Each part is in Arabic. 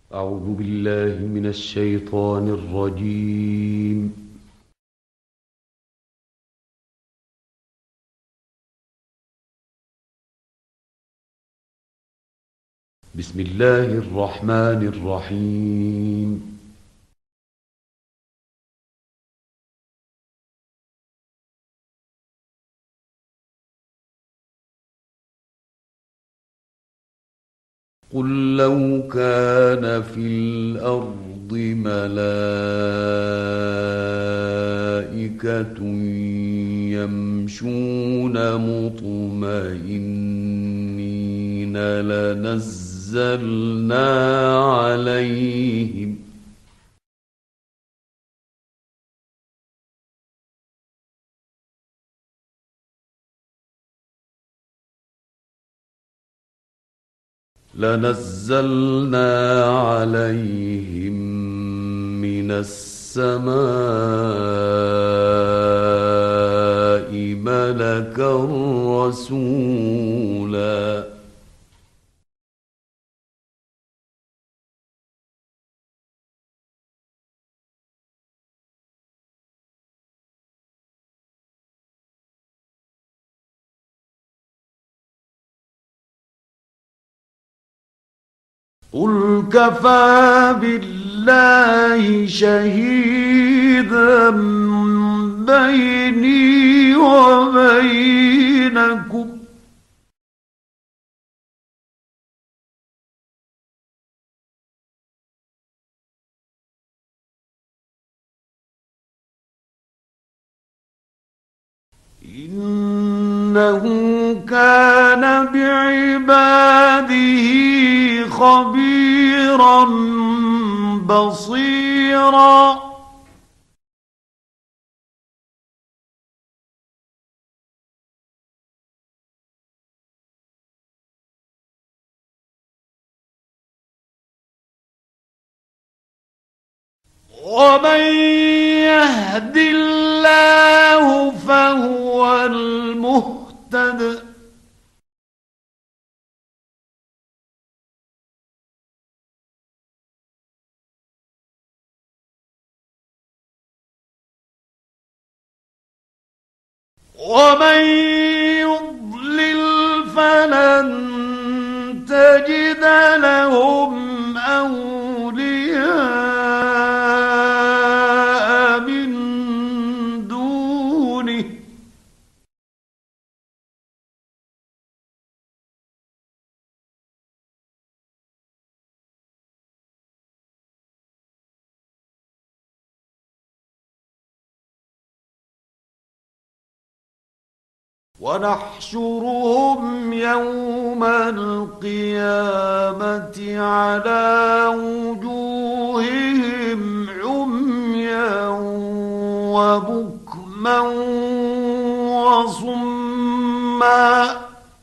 أعوذ بالله من الشيطان الرجيم. بسم الله الرحمن الرحيم. قل لو كان في الأرض ملائكة يمشون مطمئنين لنزلنا عليهم من السماء ملكا رسولا. قل كفى بالله شهيدا بيني وبينكم إنه كان بعباده خبيرا بصيرا. ومن يهد الله فهو المهتد ومن يضلل فلن تجد لهم أولياء من دونه ونحشرهم يوم القيامة على وجوههم عميا وبكما وصما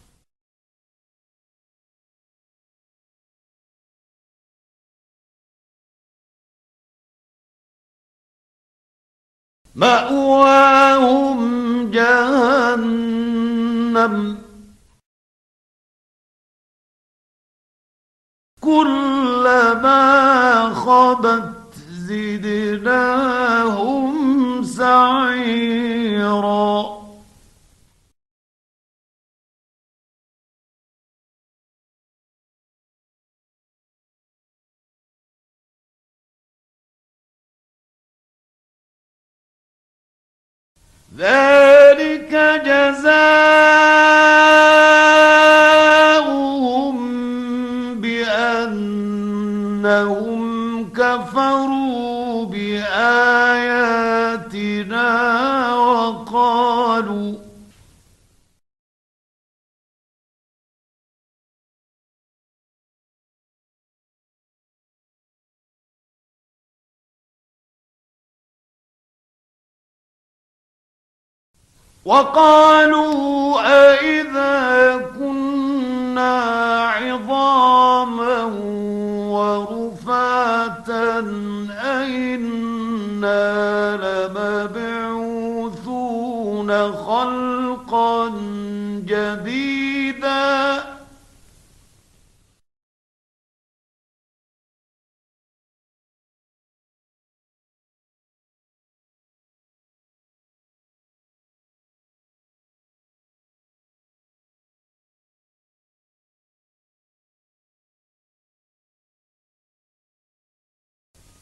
مأواهم جهنم كلما خبت زدناهم سعيرا. ذلك جزاؤهم بأنهم كفروا بآياتنا وقالوا أئذا كنا عظاما ورفاتا أئنا لمبعوثون خلقا جديدا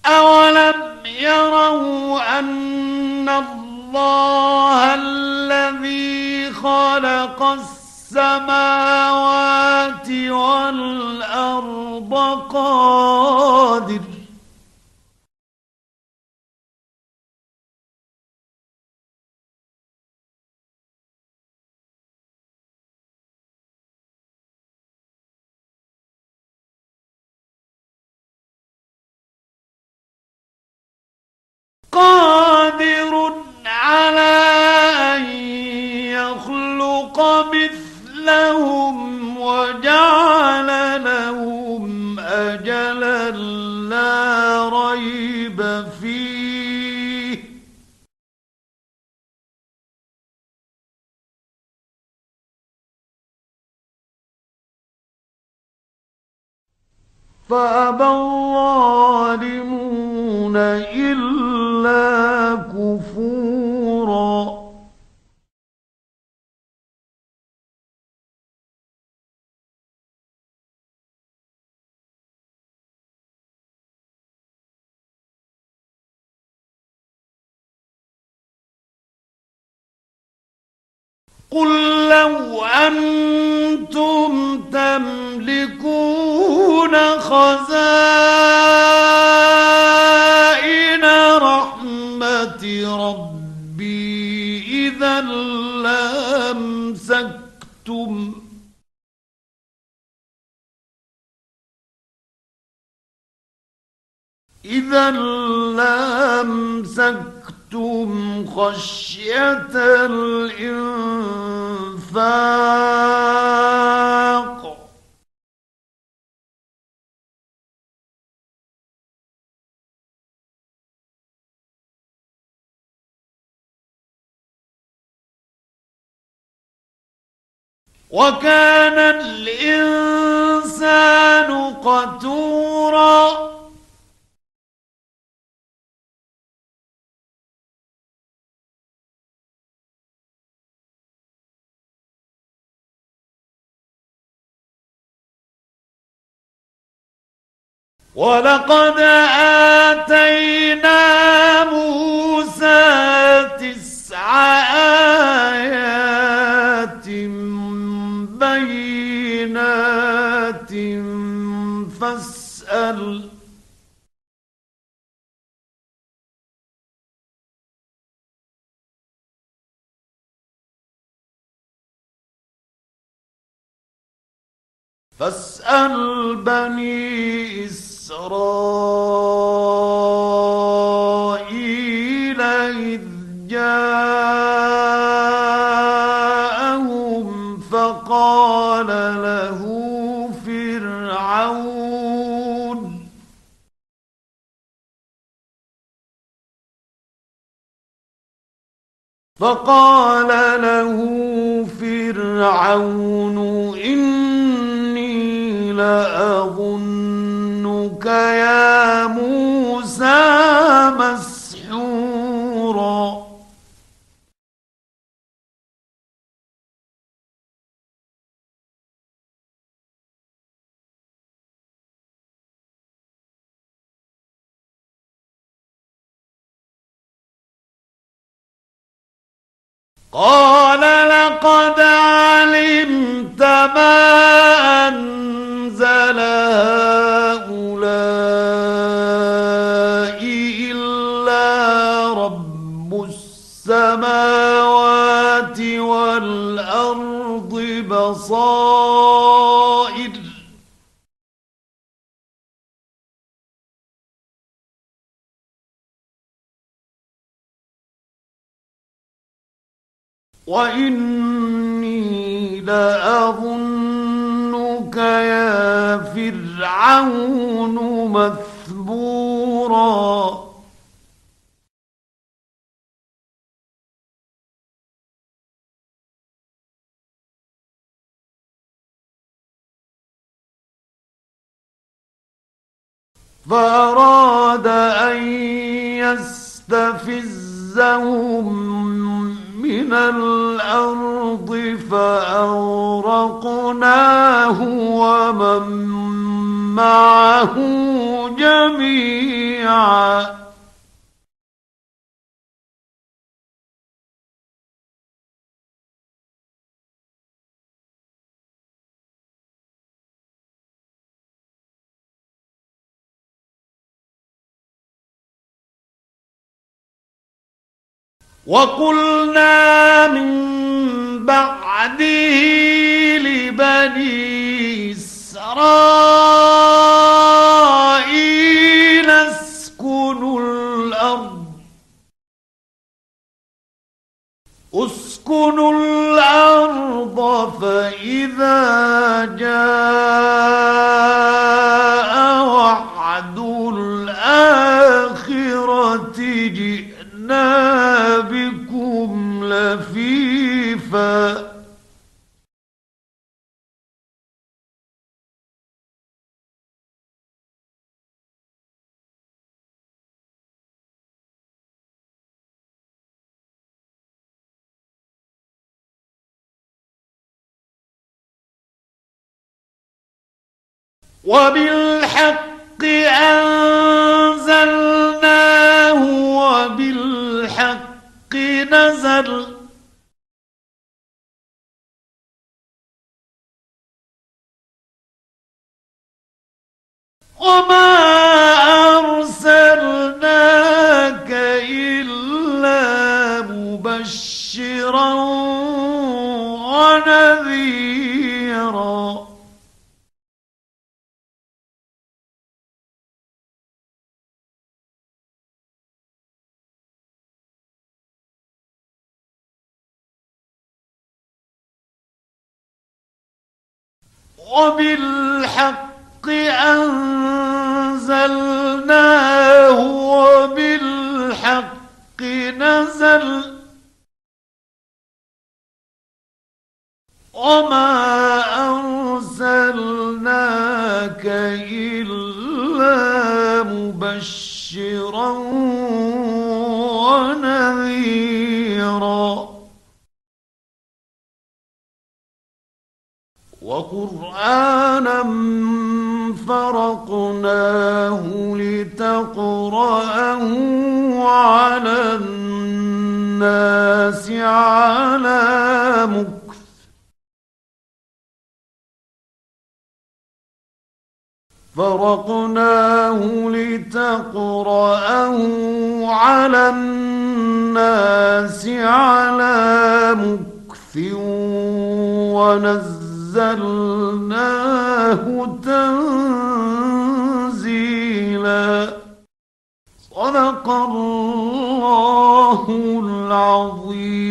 أولم يروا أن الله الذي خلق السماوات والأرض قادر على أن يخلق مثلهم وجعل لهم أجلا لا ريب فيه فأبى الظالمون إلا كفورا قل لو أنتم تملكون خزائن رحمة ربي إذا لامسكتم خشية الإنفاق وكان الإنسان قتورا ولقد آتينا موسى 9 آيات بينات فاسأل بني إسرائيل إذ جاءهم فقال له فرعون إني لأظنك يا موسى مسحورا قال لقد علمت ما أنزل هؤلاء إلا رب السماوات والأرض بصائر وإني لأظنك يا فرعون مثبورا فأراد أن يستفزهم من الأرض فأغرقناه ومن معه جميعا وقلنا من بعده لبني إسرائيل اسكنوا الأرض فإذا جاء وعد الآخرة جئنا بكم لفيفا وبالحق أنزلناه وبالحق نزل وما أرسلناك إلا مبشرا ونذيرا وبالحق أنزلناه وبالحق نزل وما أرسلناك إلا مبشرا ونذيرا وقرآنا فرقناه لتقرأه على الناس على مكث ونزلناه تنزيلا صدق الله العظيم.